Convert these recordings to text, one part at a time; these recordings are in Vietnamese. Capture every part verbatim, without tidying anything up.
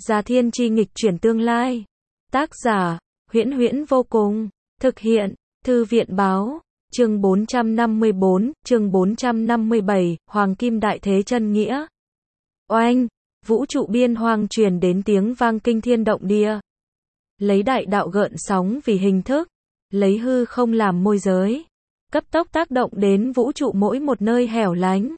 Gia thiên chi nghịch chuyển tương lai. Tác giả, Huyễn Huyễn vô cùng. Thực hiện, Thư viện báo. Chương bốn trăm năm mươi bốn, chương bốn trăm năm mươi bảy, Hoàng Kim Đại Thế chân nghĩa. Oanh, vũ trụ biên hoang truyền đến tiếng vang kinh thiên động địa. Lấy đại đạo gợn sóng vì hình thức, lấy hư không làm môi giới, cấp tốc tác động đến vũ trụ mỗi một nơi hẻo lánh.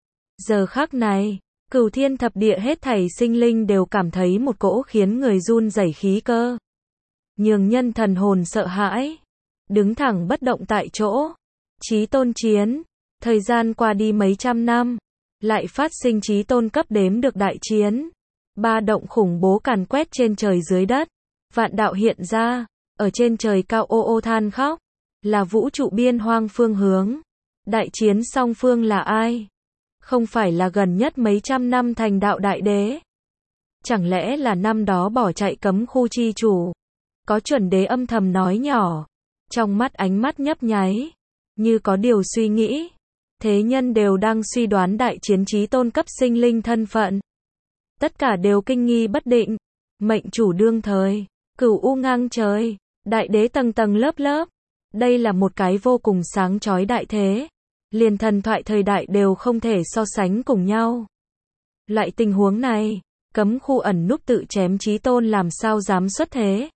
Giờ khắc này, cửu thiên thập địa hết thảy sinh linh đều cảm thấy một cỗ khiến người run rẩy khí cơ, nhường nhân thần hồn sợ hãi, đứng thẳng bất động tại chỗ. Chí tôn chiến, thời gian qua đi mấy trăm năm, lại phát sinh chí tôn cấp đếm được đại chiến. Ba động khủng bố càn quét trên trời dưới đất, vạn đạo hiện ra, ở trên trời cao ô ô than khóc, là vũ trụ biên hoang phương hướng. Đại chiến song phương là ai? Không phải là gần nhất mấy trăm năm thành đạo đại đế? Chẳng lẽ là năm đó bỏ chạy cấm khu chi chủ? Có chuẩn đế âm thầm nói nhỏ, trong mắt ánh mắt nhấp nháy, như có điều suy nghĩ. Thế nhân đều đang suy đoán đại chiến chí tôn cấp sinh linh thân phận. Tất cả đều kinh nghi bất định. Mệnh chủ đương thời, cửu u ngang trời, đại đế tầng tầng lớp lớp. Đây là một cái vô cùng sáng chói đại thế. Liền thần thoại thời đại đều không thể so sánh cùng nhau. Loại tình huống này, cấm khu ẩn núp tự chém chí tôn làm sao dám xuất thế.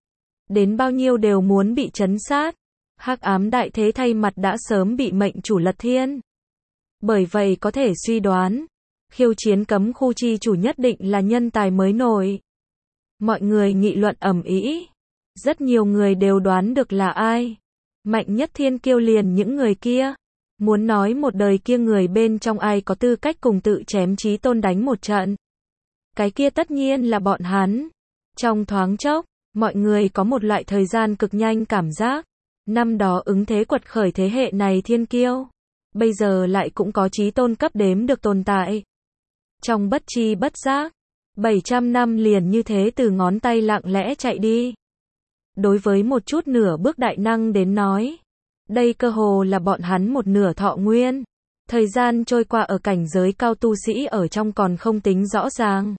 Đến bao nhiêu đều muốn bị trấn sát. Hắc ám đại thế thay mặt đã sớm bị mệnh chủ lật thiên. Bởi vậy có thể suy đoán, khiêu chiến cấm khu chi chủ nhất định là nhân tài mới nổi. Mọi người nghị luận ầm ĩ, rất nhiều người đều đoán được là ai. Mạnh nhất thiên kiêu liền những người kia. Muốn nói một đời kia người bên trong ai có tư cách cùng tự chém chí tôn đánh một trận. Cái kia tất nhiên là bọn hắn. Trong thoáng chốc, mọi người có một loại thời gian cực nhanh cảm giác. Năm đó ứng thế quật khởi thế hệ này thiên kiêu, bây giờ lại cũng có chí tôn cấp đếm được tồn tại. Trong bất chi bất giác, bảy trăm năm liền như thế từ ngón tay lặng lẽ chạy đi. Đối với một chút nửa bước đại năng đến nói, đây cơ hồ là bọn hắn một nửa thọ nguyên. Thời gian trôi qua ở cảnh giới cao tu sĩ ở trong còn không tính rõ ràng.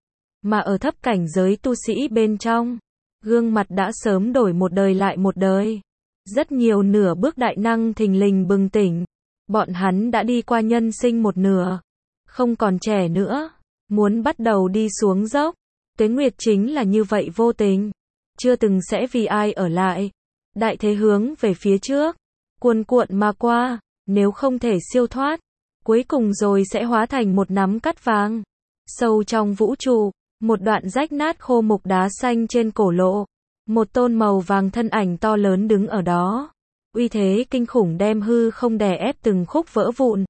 Mà ở thấp cảnh giới tu sĩ bên trong, gương mặt đã sớm đổi một đời lại một đời. Rất nhiều nửa bước đại năng thình lình bừng tỉnh. Bọn hắn đã đi qua nhân sinh một nửa. Không còn trẻ nữa. Muốn bắt đầu đi xuống dốc. Tuế nguyệt chính là như vậy vô tình. Chưa từng sẽ vì ai ở lại. Đại thế hướng về phía trước. Cuồn cuộn mà qua. Nếu không thể siêu thoát, cuối cùng rồi sẽ hóa thành một nắm cát vàng. Sâu trong vũ trụ, một đoạn rách nát khô mục đá xanh trên cổ lộ. Một tôn màu vàng thân ảnh to lớn đứng ở đó. Uy thế kinh khủng đem hư không đè ép từng khúc vỡ vụn.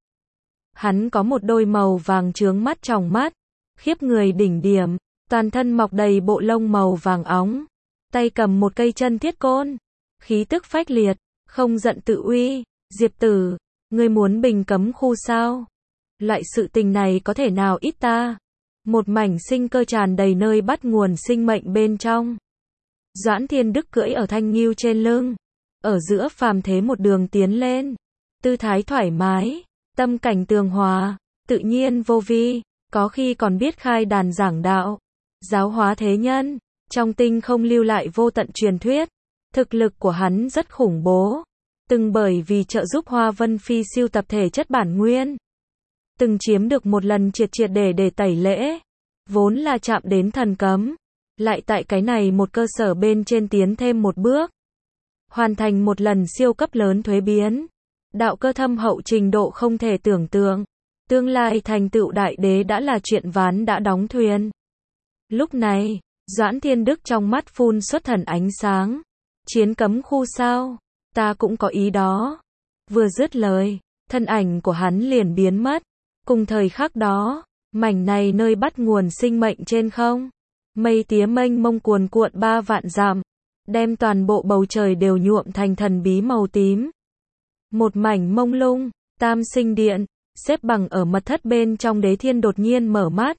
Hắn có một đôi màu vàng chướng mắt tròng mắt, khiếp người đỉnh điểm, toàn thân mọc đầy bộ lông màu vàng óng. Tay cầm một cây chân thiết côn, khí tức phách liệt, không giận tự uy. Diệp tử, ngươi muốn bình cấm khu sao? Loại sự tình này có thể nào ít ta? Một mảnh sinh cơ tràn đầy nơi bắt nguồn sinh mệnh bên trong. Doãn Thiên Đức cưỡi ở thanh ngưu trên lưng, ở giữa phàm thế một đường tiến lên, tư thái thoải mái, tâm cảnh tường hòa, tự nhiên vô vi, có khi còn biết khai đàn giảng đạo, giáo hóa thế nhân, trong tinh không lưu lại vô tận truyền thuyết. Thực lực của hắn rất khủng bố, từng bởi vì trợ giúp Hoa Vân Phi siêu tập thể chất bản nguyên, từng chiếm được một lần triệt triệt để để tẩy lễ, vốn là chạm đến thần cấm. Lại tại cái này một cơ sở bên trên tiến thêm một bước. Hoàn thành một lần siêu cấp lớn thuế biến. Đạo cơ thâm hậu trình độ không thể tưởng tượng. Tương lai thành tựu đại đế đã là chuyện ván đã đóng thuyền. Lúc này, Doãn Thiên Đức trong mắt phun xuất thần ánh sáng. Chiến cấm khu sao? Ta cũng có ý đó. Vừa dứt lời, thân ảnh của hắn liền biến mất. Cùng thời khắc đó, mảnh này nơi bắt nguồn sinh mệnh trên không. Mây tía mênh mông cuồn cuộn ba vạn dặm, đem toàn bộ bầu trời đều nhuộm thành thần bí màu tím. Một mảnh mông lung, tam sinh điện, xếp bằng ở mật thất bên trong đế thiên đột nhiên mở mắt.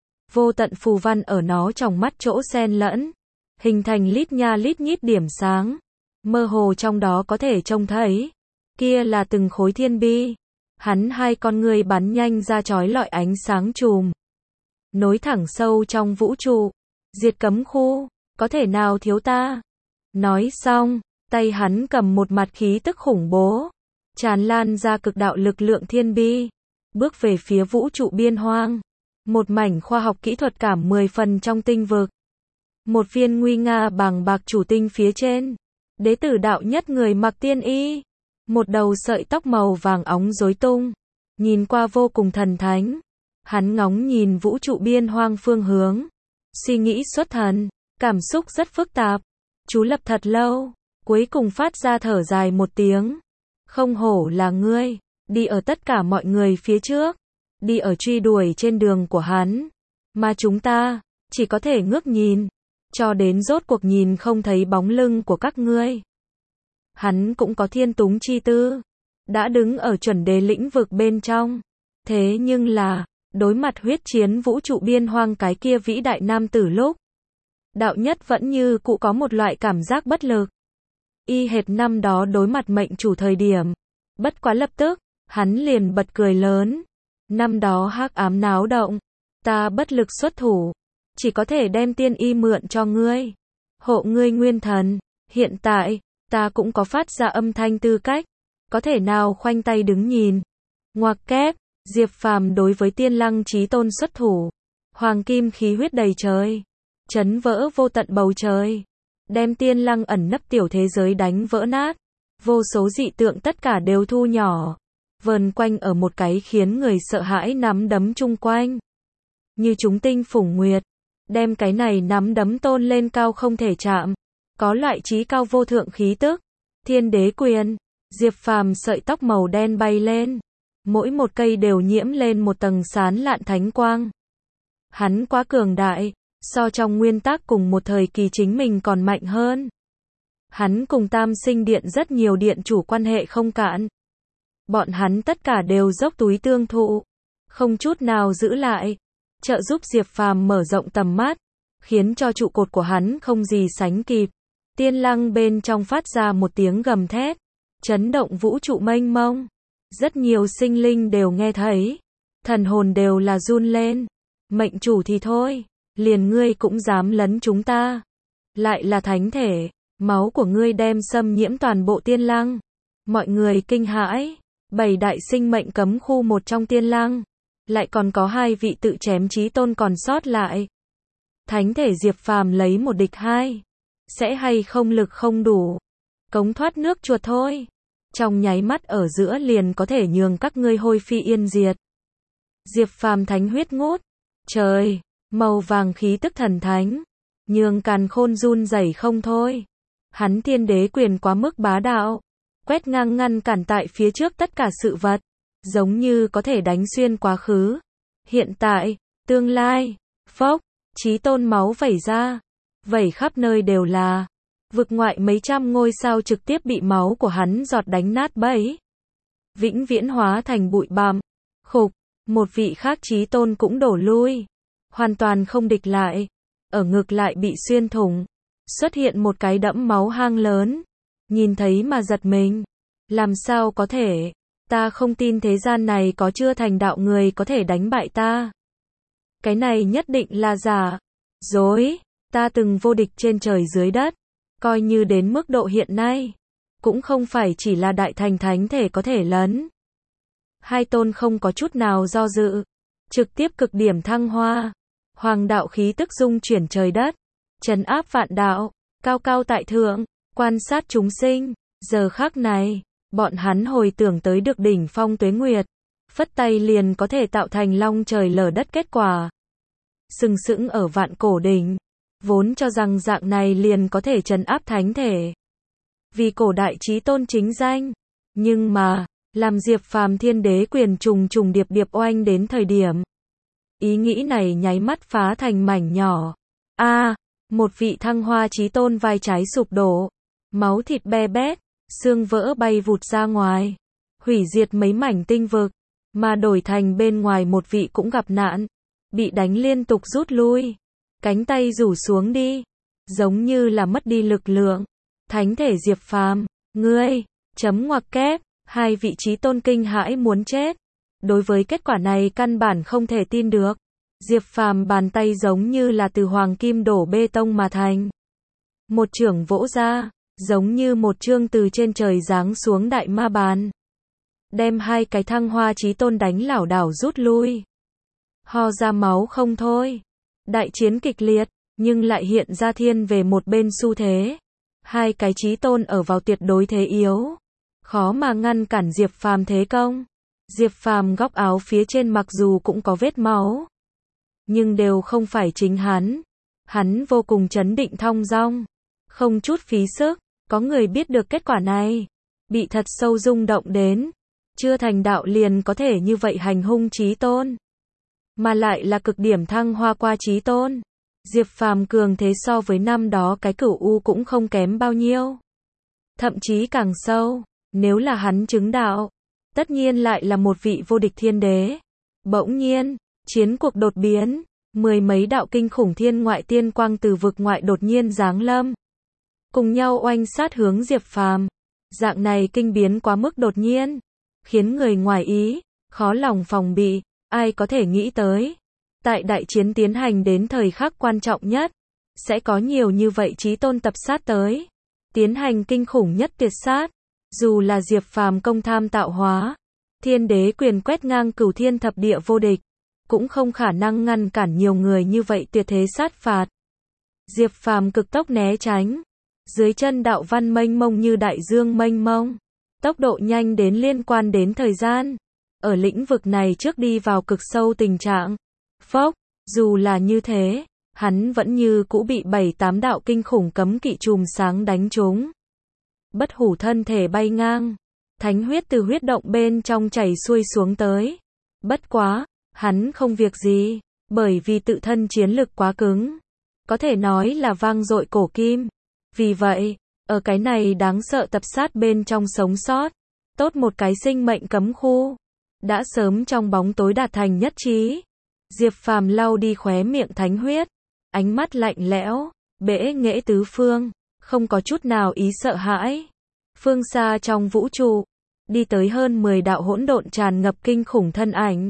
Vô tận phù văn ở nó trong mắt chỗ xen lẫn, hình thành lít nha lít nhít điểm sáng. Mơ hồ trong đó có thể trông thấy, kia là từng khối thiên bi. Hắn hai con người bắn nhanh ra chói lọi ánh sáng chùm. nối thẳng sâu trong vũ trụ, diệt cấm khu, có thể nào thiếu ta? Nói xong, tay hắn cầm một mặt khí tức khủng bố, tràn lan ra cực đạo lực lượng thiên bi, bước về phía vũ trụ biên hoang. Một mảnh khoa học kỹ thuật cảm mười phần trong tinh vực. Một viên nguy nga bằng bạc chủ tinh phía trên. Đế tử đạo nhất người mặc tiên y. Một đầu sợi tóc màu vàng óng rối tung. Nhìn qua vô cùng thần thánh. Hắn ngóng nhìn vũ trụ biên hoang phương hướng. Suy nghĩ xuất thần. Cảm xúc rất phức tạp. Chú lập thật lâu. Cuối cùng phát ra thở dài một tiếng. Không hổ là ngươi. Đi ở tất cả mọi người phía trước. Đi ở truy đuổi trên đường của hắn. Mà chúng ta, chỉ có thể ngước nhìn. Cho đến rốt cuộc nhìn không thấy bóng lưng của các ngươi. Hắn cũng có thiên túng chi tư. Đã đứng ở chuẩn đế lĩnh vực bên trong. Thế nhưng là, đối mặt huyết chiến vũ trụ biên hoang cái kia vĩ đại nam tử lúc. Đạo nhất vẫn như cũ có một loại cảm giác bất lực. Y hệt năm đó đối mặt mệnh chủ thời điểm. Bất quá lập tức, hắn liền bật cười lớn. Năm đó hắc ám náo động, ta bất lực xuất thủ, chỉ có thể đem tiên y mượn cho ngươi, hộ ngươi nguyên thần. Hiện tại, ta cũng có phát ra âm thanh tư cách, có thể nào khoanh tay đứng nhìn. Ngoặc kép, Diệp Phàm đối với Tiên Lăng Chí Tôn xuất thủ, hoàng kim khí huyết đầy trời, chấn vỡ vô tận bầu trời, đem Tiên Lăng ẩn nấp tiểu thế giới đánh vỡ nát, vô số dị tượng tất cả đều thu nhỏ. Vờn quanh ở một cái khiến người sợ hãi nắm đấm chung quanh. Như chúng tinh phủng nguyệt. Đem cái này nắm đấm tôn lên cao không thể chạm. Có loại trí cao vô thượng khí tức. Thiên đế quyền. Diệp Phàm sợi tóc màu đen bay lên. Mỗi một cây đều nhiễm lên một tầng sán lạn thánh quang. Hắn quá cường đại. So trong nguyên tắc cùng một thời kỳ chính mình còn mạnh hơn. Hắn cùng Tam Sinh Điện rất nhiều điện chủ quan hệ không cạn. Bọn hắn tất cả đều dốc túi tương thụ, không chút nào giữ lại, trợ giúp Diệp Phàm mở rộng tầm mắt, khiến cho trụ cột của hắn không gì sánh kịp. Tiên Lăng bên trong phát ra một tiếng gầm thét, chấn động vũ trụ mênh mông. Rất nhiều sinh linh đều nghe thấy, thần hồn đều là run lên. Mệnh chủ thì thôi, liền ngươi cũng dám lấn chúng ta. Lại là thánh thể, máu của ngươi đem xâm nhiễm toàn bộ Tiên Lăng. Mọi người kinh hãi. Bảy đại sinh mệnh cấm khu một trong Tiên Lăng, lại còn có hai vị tự chém chí tôn còn sót lại. Thánh thể Diệp Phàm lấy một địch hai, sẽ hay không lực không đủ, cống thoát nước chuột thôi. Trong nháy mắt ở giữa liền có thể nhường các ngươi hôi phi yên diệt. Diệp Phàm thánh huyết ngút trời, màu vàng khí tức thần thánh, nhường càn khôn run rẩy không thôi. Hắn thiên đế quyền quá mức bá đạo. Quét ngang ngăn cản tại phía trước tất cả sự vật, giống như có thể đánh xuyên quá khứ, hiện tại, tương lai. Phốc, chí tôn máu vẩy ra, vẩy khắp nơi đều là. Vực ngoại mấy trăm ngôi sao trực tiếp bị máu của hắn giọt đánh nát bấy. Vĩnh viễn hóa thành bụi bặm. Khục, một vị khác chí tôn cũng đổ lui, hoàn toàn không địch lại, ở ngực lại bị xuyên thủng, xuất hiện một cái đẫm máu hang lớn. Nhìn thấy mà giật mình. Làm sao có thể? Ta không tin thế gian này có chưa thành đạo người có thể đánh bại ta. Cái này nhất định là giả. Dối. Ta từng vô địch trên trời dưới đất. Coi như đến mức độ hiện nay. Cũng không phải chỉ là đại thành thánh thể có thể lấn. Hai tôn không có chút nào do dự. Trực tiếp cực điểm thăng hoa. Hoàng đạo khí tức dung chuyển trời đất. Trấn áp vạn đạo. Cao cao tại thượng. Quan sát chúng sinh, giờ khắc này, bọn hắn hồi tưởng tới được đỉnh phong tuế nguyệt, phất tay liền có thể tạo thành long trời lở đất kết quả. Sừng sững ở vạn cổ đỉnh, vốn cho rằng dạng này liền có thể trấn áp thánh thể. Vì cổ đại chí tôn chính danh, nhưng mà, làm Diệp Phàm thiên đế quyền trùng trùng điệp điệp oanh đến thời điểm. Ý nghĩ này nháy mắt phá thành mảnh nhỏ. A, à, một vị thăng hoa chí tôn vai trái sụp đổ. Máu thịt be bét, xương vỡ bay vụt ra ngoài, hủy diệt mấy mảnh tinh vực, mà đổi thành bên ngoài một vị cũng gặp nạn, bị đánh liên tục rút lui, cánh tay rủ xuống đi, giống như là mất đi lực lượng. Thánh thể Diệp Phàm, ngươi, chấm ngoặc kép, hai vị chí tôn kinh hãi muốn chết. Đối với kết quả này căn bản không thể tin được. Diệp Phàm bàn tay giống như là từ hoàng kim đổ bê tông mà thành. Một chưởng vỗ ra, giống như một chương từ trên trời giáng xuống đại ma bàn. Đem hai cái thăng hoa chí tôn đánh lảo đảo rút lui. Ho ra máu không thôi. Đại chiến kịch liệt, nhưng lại hiện ra thiên về một bên xu thế. Hai cái chí tôn ở vào tuyệt đối thế yếu. Khó mà ngăn cản Diệp Phàm thế công. Diệp Phàm góc áo phía trên mặc dù cũng có vết máu, nhưng đều không phải chính hắn. Hắn vô cùng trấn định thong dong, không chút phí sức. Có người biết được kết quả này, bị thật sâu rung động đến. Chưa thành đạo liền có thể như vậy hành hung chí tôn, mà lại là cực điểm thăng hoa qua chí tôn. Diệp Phàm cường thế so với năm đó cái Cửu U cũng không kém bao nhiêu, thậm chí càng sâu. Nếu là hắn chứng đạo, tất nhiên lại là một vị vô địch thiên đế. Bỗng nhiên, chiến cuộc đột biến, mười mấy đạo kinh khủng thiên ngoại tiên quang từ vực ngoại đột nhiên giáng lâm, cùng nhau oanh sát hướng Diệp Phàm. Dạng này kinh biến quá mức đột nhiên, khiến người ngoài ý, khó lòng phòng bị. Ai có thể nghĩ tới, tại đại chiến tiến hành đến thời khắc quan trọng nhất, sẽ có nhiều như vậy chí tôn tập sát tới, tiến hành kinh khủng nhất tuyệt sát. Dù là Diệp Phàm công tham tạo hóa, thiên đế quyền quét ngang cửu thiên thập địa vô địch, cũng không khả năng ngăn cản nhiều người như vậy tuyệt thế sát phạt. Diệp Phàm cực tốc né tránh, dưới chân đạo văn mênh mông như đại dương mênh mông, tốc độ nhanh đến liên quan đến thời gian. Ở lĩnh vực này trước đi vào cực sâu tình trạng. Phốc, dù là như thế, hắn vẫn như cũ bị bảy tám đạo kinh khủng cấm kỵ chùm sáng đánh trúng. Bất hủ thân thể bay ngang, thánh huyết từ huyết động bên trong chảy xuôi xuống tới. Bất quá, hắn không việc gì, bởi vì tự thân chiến lực quá cứng, có thể nói là vang dội cổ kim. Vì vậy, ở cái này đáng sợ tập sát bên trong sống sót, tốt một cái sinh mệnh cấm khu, đã sớm trong bóng tối đạt thành nhất trí. Diệp Phàm lau đi khóe miệng thánh huyết, ánh mắt lạnh lẽo, bẽ nghệ tứ phương, không có chút nào ý sợ hãi. Phương xa trong vũ trụ, đi tới hơn mười đạo hỗn độn tràn ngập kinh khủng thân ảnh.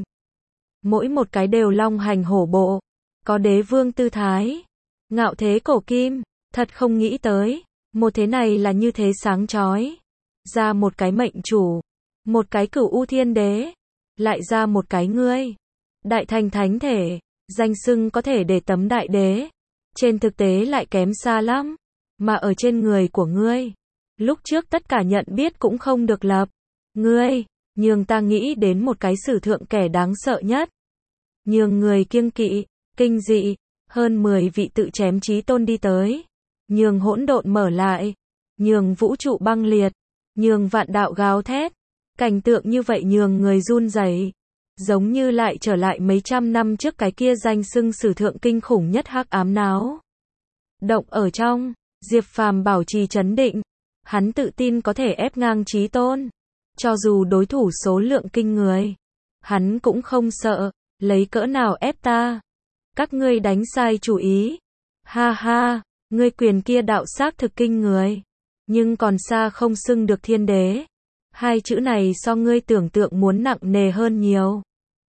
Mỗi một cái đều long hành hổ bộ, có đế vương tư thái, ngạo thế cổ kim. Thật không nghĩ tới, một thế này là như thế sáng chói. Ra một cái mệnh chủ, một cái Cửu U thiên đế, lại ra một cái ngươi. Đại thành thánh thể, danh xưng có thể để tấm đại đế, trên thực tế lại kém xa lắm. Mà ở trên người của ngươi, lúc trước tất cả nhận biết cũng không được lập. Ngươi, nhường ta nghĩ đến một cái sử thượng kẻ đáng sợ nhất. Nhường người kiêng kỵ, kinh dị, hơn mười vị tự chém chí tôn đi tới. Nhường hỗn độn mở lại, nhường vũ trụ băng liệt, nhường vạn đạo gào thét. Cảnh tượng như vậy nhường người run rẩy, giống như lại trở lại mấy trăm năm trước cái kia danh xưng sử thượng kinh khủng nhất hắc ám náo động ở trong. Diệp Phàm bảo trì trấn định, hắn tự tin có thể ép ngang chí tôn, cho dù đối thủ số lượng kinh người, hắn cũng không sợ. Lấy cỡ nào ép ta? Các ngươi đánh sai chủ ý. Ha ha, ngươi quyền kia đạo xác thực kinh người, nhưng còn xa không xưng được thiên đế. Hai chữ này so ngươi tưởng tượng muốn nặng nề hơn nhiều.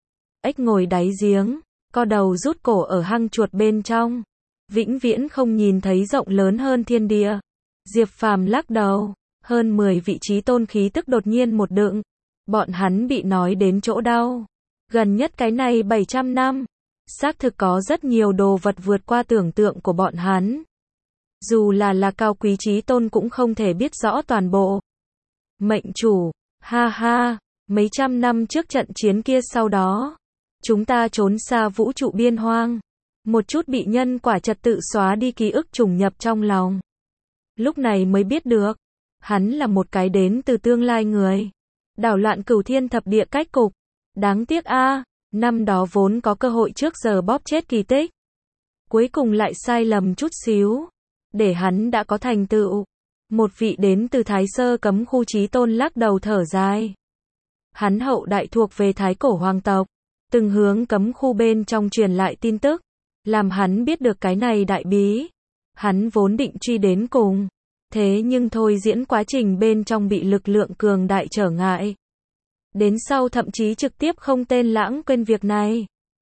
Ếch ngồi đáy giếng, co đầu rút cổ ở hang chuột bên trong, vĩnh viễn không nhìn thấy rộng lớn hơn thiên địa. Diệp Phàm lắc đầu, hơn mười vị chí tôn khí tức đột nhiên một đựng, bọn hắn bị nói đến chỗ đau. Gần nhất cái này bảy trăm năm, xác thực có rất nhiều đồ vật vượt qua tưởng tượng của bọn hắn. Dù là là cao quý chí tôn cũng không thể biết rõ toàn bộ. Mệnh chủ, ha ha, mấy trăm năm trước trận chiến kia sau đó, chúng ta trốn xa vũ trụ biên hoang, một chút bị nhân quả trật tự xóa đi ký ức trùng nhập trong lòng. Lúc này mới biết được, hắn là một cái đến từ tương lai người, đảo loạn cửu thiên thập địa cách cục. Đáng tiếc a, à, năm đó vốn có cơ hội trước giờ bóp chết kỳ tích, cuối cùng lại sai lầm chút xíu, để hắn đã có thành tựu. Một vị đến từ Thái Sơ cấm khu chí tôn lắc đầu thở dài. Hắn hậu đại thuộc về Thái cổ hoàng tộc, từng hướng cấm khu bên trong truyền lại tin tức, làm hắn biết được cái này đại bí. Hắn vốn định truy đến cùng, thế nhưng thôi diễn quá trình bên trong bị lực lượng cường đại trở ngại. Đến sau thậm chí trực tiếp không tên lãng quên việc này.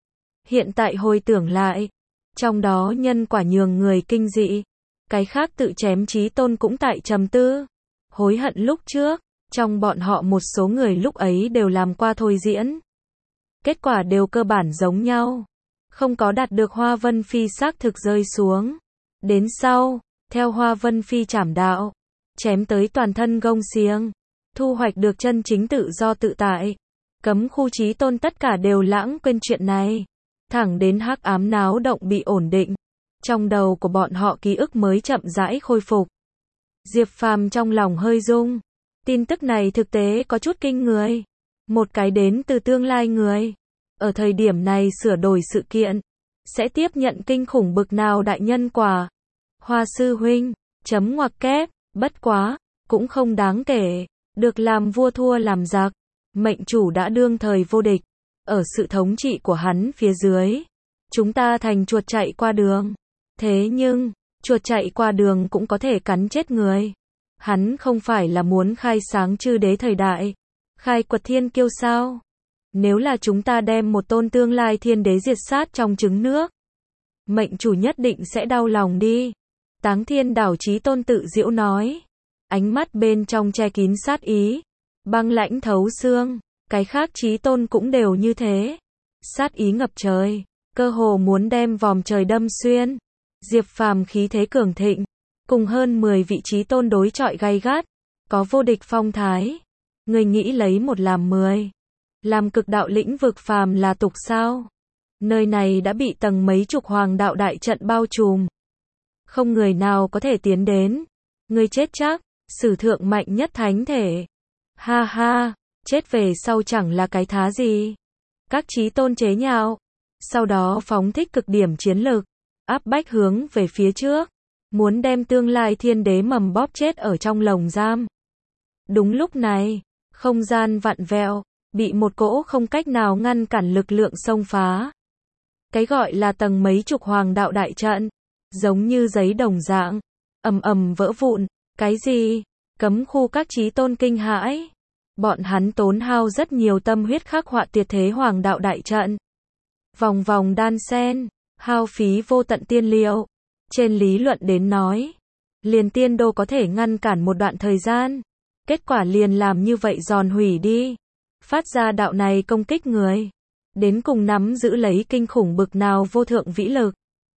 Hiện tại hồi tưởng lại, trong đó nhân quả nhường người kinh dị. Cái khác tự chém chí tôn cũng tại trầm tư, hối hận lúc trước, trong bọn họ một số người lúc ấy đều làm qua thôi diễn. Kết quả đều cơ bản giống nhau. Không có đạt được Hoa Vân Phi xác thực rơi xuống. Đến sau, theo Hoa Vân Phi trảm đạo, chém tới toàn thân gông xiềng, thu hoạch được chân chính tự do tự tại. Cấm khu chí tôn tất cả đều lãng quên chuyện này. Thẳng đến hắc ám náo động bị ổn định. Trong đầu của bọn họ ký ức mới chậm rãi khôi phục. Diệp Phàm trong lòng hơi rung. Tin tức này thực tế có chút kinh người. Một cái đến từ tương lai người. Ở thời điểm này sửa đổi sự kiện. Sẽ tiếp nhận kinh khủng bực nào đại nhân quả. Hoa sư huynh, chấm ngoặc kép, bất quá, cũng không đáng kể. Được làm vua thua làm giặc. Mệnh chủ đã đương thời vô địch. Ở sự thống trị của hắn phía dưới. Chúng ta thành chuột chạy qua đường. Thế nhưng, chuột chạy qua đường cũng có thể cắn chết người. Hắn không phải là muốn khai sáng chư đế thời đại. Khai quật thiên kiêu sao? Nếu là chúng ta đem một tôn tương lai thiên đế diệt sát trong trứng nước. Mệnh chủ nhất định sẽ đau lòng đi. Táng Thiên Đảo Chí Tôn tự giễu nói. Ánh mắt bên trong che kín sát ý. Băng lãnh thấu xương. Cái khác Chí Tôn cũng đều như thế. Sát ý ngập trời. Cơ hồ muốn đem vòm trời đâm xuyên. Diệp Phàm khí thế cường thịnh. Cùng hơn mười vị Chí Tôn đối chọi gay gắt. Có vô địch phong thái. Người nghĩ lấy một làm mười. Làm cực đạo lĩnh vực phàm là tục sao? Nơi này đã bị tầng mấy chục hoàng đạo đại trận bao trùm. Không người nào có thể tiến đến. Người chết chắc. Sử thượng mạnh nhất thánh thể. Ha ha, chết về sau chẳng là cái thá gì. Các Chí Tôn chế nhạo. Sau đó phóng thích cực điểm chiến lực. Áp bách hướng về phía trước. Muốn đem tương lai thiên đế mầm bóp chết ở trong lồng giam. Đúng lúc này, không gian vặn vẹo, bị một cỗ không cách nào ngăn cản lực lượng xông phá. Cái gọi là tầng mấy chục hoàng đạo đại trận, giống như giấy đồng dạng, ầm ầm vỡ vụn. Cái gì? Cấm khu các Chí Tôn kinh hãi. Bọn hắn tốn hao rất nhiều tâm huyết khắc họa tuyệt thế hoàng đạo đại trận. Vòng vòng đan sen, hao phí vô tận tiên liệu. Trên lý luận đến nói, liền tiên đô có thể ngăn cản một đoạn thời gian. Kết quả liền làm như vậy giòn hủy đi. Phát ra đạo này công kích người. Đến cùng nắm giữ lấy kinh khủng bực nào vô thượng vĩ lực.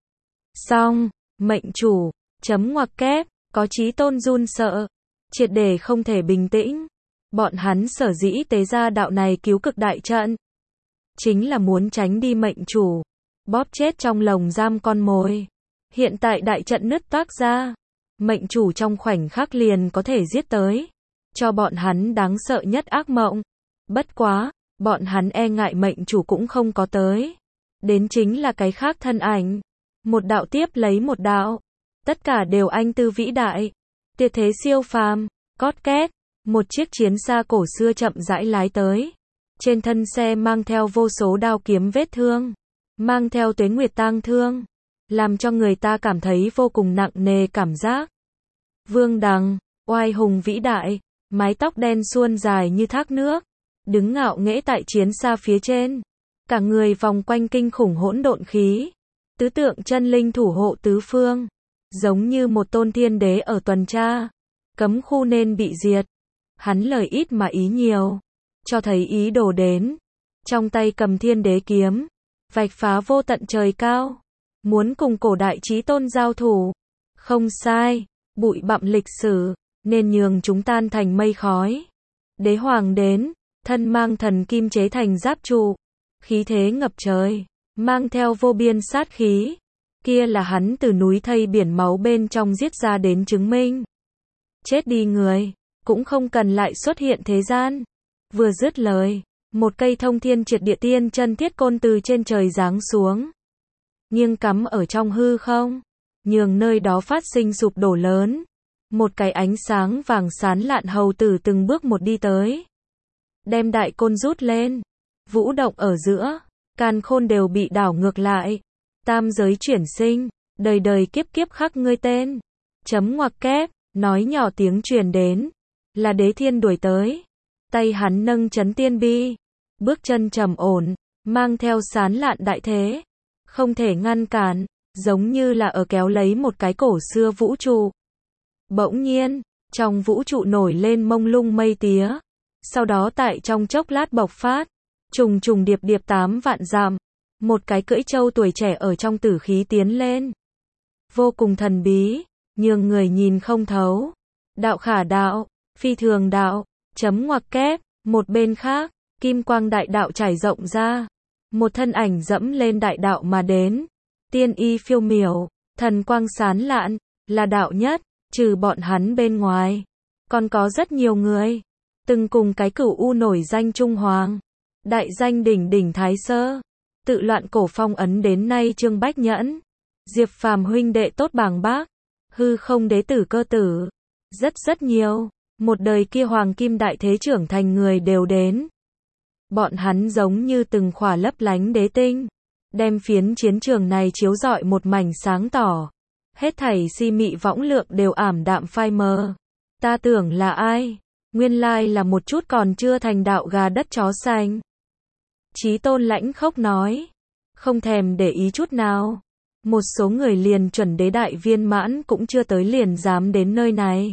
Xong, mệnh chủ, chấm ngoặc kép, có Chí Tôn run sợ. Triệt để không thể bình tĩnh. Bọn hắn sở dĩ tế ra đạo này cứu cực đại trận. Chính là muốn tránh đi mệnh chủ. Bóp chết trong lồng giam con mồi. Hiện tại đại trận nứt toác ra. Mệnh chủ trong khoảnh khắc liền có thể giết tới. Cho bọn hắn đáng sợ nhất ác mộng. Bất quá, bọn hắn e ngại mệnh chủ cũng không có tới. Đến chính là cái khác thân ảnh. Một đạo tiếp lấy một đạo. Tất cả đều anh tư vĩ đại. Tuyệt thế siêu phàm. Cót két. Một chiếc chiến xa cổ xưa chậm rãi lái tới. Trên thân xe mang theo vô số đao kiếm vết thương. Mang theo tuế nguyệt tang thương. Làm cho người ta cảm thấy vô cùng nặng nề cảm giác. Vương Đằng, oai hùng vĩ đại. Mái tóc đen suôn dài như thác nước. Đứng ngạo nghễ tại chiến xa phía trên. Cả người vòng quanh kinh khủng hỗn độn khí. Tứ tượng chân linh thủ hộ tứ phương. Giống như một tôn thiên đế ở tuần tra. Cấm khu nên bị diệt. Hắn lời ít mà ý nhiều. Cho thấy ý đồ đến. Trong tay cầm thiên đế kiếm. Vạch phá vô tận trời cao. Muốn cùng cổ đại Chí Tôn giao thủ. Không sai. Bụi bặm lịch sử. Nên nhường chúng tan thành mây khói. Đế hoàng đến. Thân mang thần kim chế thành giáp trụ. Khí thế ngập trời. Mang theo vô biên sát khí. Kia là hắn từ núi thây biển máu bên trong giết ra đến chứng minh. Chết đi người. Cũng không cần lại xuất hiện thế gian. Vừa dứt lời. Một cây thông thiên triệt địa tiên chân thiết côn từ trên trời giáng xuống. Nghiêng cắm ở trong hư không. Nhường nơi đó phát sinh sụp đổ lớn. Một cái ánh sáng vàng sán lạn hầu tử từng bước một đi tới. Đem đại côn rút lên. Vũ động ở giữa. Càn khôn đều bị đảo ngược lại. Tam giới chuyển sinh. Đời đời kiếp kiếp khắc ngươi tên. Chấm ngoặc kép. Nói nhỏ tiếng truyền đến. Là Đế Thiên đuổi tới. Tay hắn nâng chấn tiên bi. Bước chân trầm ổn. mang theo sán lạn đại thế, không thể ngăn cản, giống như là ở kéo lấy một cái cổ xưa vũ trụ. Bỗng nhiên, trong vũ trụ nổi lên mông lung mây tía, sau đó tại trong chốc lát bộc phát, trùng trùng điệp điệp tám vạn dặm, một cái cưỡi trâu tuổi trẻ ở trong tử khí tiến lên. Vô cùng thần bí, nhường người nhìn không thấu. Đạo khả đạo, phi thường đạo, chấm ngoặc kép, một bên khác, kim quang đại đạo trải rộng ra. Một thân ảnh dẫm lên đại đạo mà đến. Tiên y phiêu miểu, thần quang sán lạn, là đạo nhất, trừ bọn hắn bên ngoài. Còn có rất nhiều người, từng cùng cái cửu u nổi danh Trung Hoàng. Đại danh đỉnh đỉnh Thái Sơ. Tự loạn cổ phong ấn đến nay Trương Bách Nhẫn. Diệp Phàm huynh đệ tốt bàng bác. Hư không đế tử cơ tử. Rất rất nhiều. Một đời kia hoàng kim đại thế trưởng thành người đều đến. Bọn hắn giống như từng khỏa lấp lánh đế tinh. Đem phiến chiến trường này chiếu rọi một mảnh sáng tỏ. Hết thảy si mị võng lượng đều ảm đạm phai mờ. Ta tưởng là ai? Nguyên lai là một chút còn chưa thành đạo gà đất chó xanh. Chí Tôn lãnh khốc nói. Không thèm để ý chút nào. Một số người liền chuẩn đế đại viên mãn cũng chưa tới liền dám đến nơi này.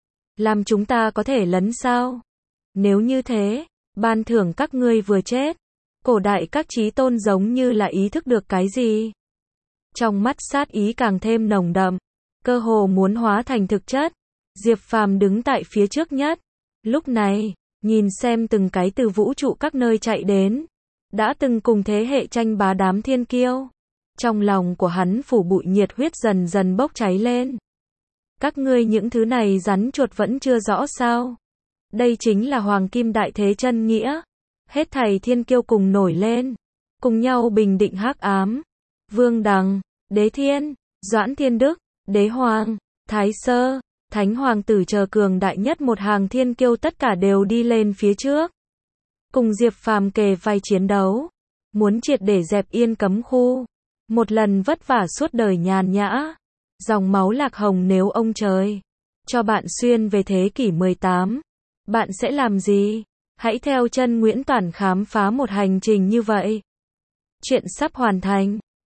Làm chúng ta có thể lấn sao? Nếu như thế, ban thưởng các ngươi vừa chết. Cổ đại các chí tôn giống như là ý thức được cái gì. Trong mắt sát ý càng thêm nồng đậm. Cơ hồ muốn hóa thành thực chất. Diệp Phàm đứng tại phía trước nhất. Lúc này, nhìn xem từng cái từ vũ trụ các nơi chạy đến. Đã từng cùng thế hệ tranh bá đám thiên kiêu. Trong lòng của hắn phủ bụi nhiệt huyết dần dần bốc cháy lên. Các ngươi những thứ này rắn chuột vẫn chưa rõ sao. Đây chính là hoàng kim đại thế chân nghĩa. Hết thảy thiên kiêu cùng nổi lên. Cùng nhau bình định hắc ám. Vương Đằng, Đế Thiên, Doãn Thiên Đức, Đế Hoàng, Thái Sơ, Thánh Hoàng tử chờ cường đại nhất một hàng thiên kiêu tất cả đều đi lên phía trước. Cùng Diệp Phàm kề vai chiến đấu. Muốn triệt để dẹp yên cấm khu. Một lần vất vả suốt đời nhàn nhã. Dòng máu lạc hồng nếu ông trời cho bạn xuyên về thế kỷ mười tám. Bạn sẽ làm gì? Hãy theo chân Nguyễn Toản khám phá một hành trình như vậy. Chuyện sắp hoàn thành.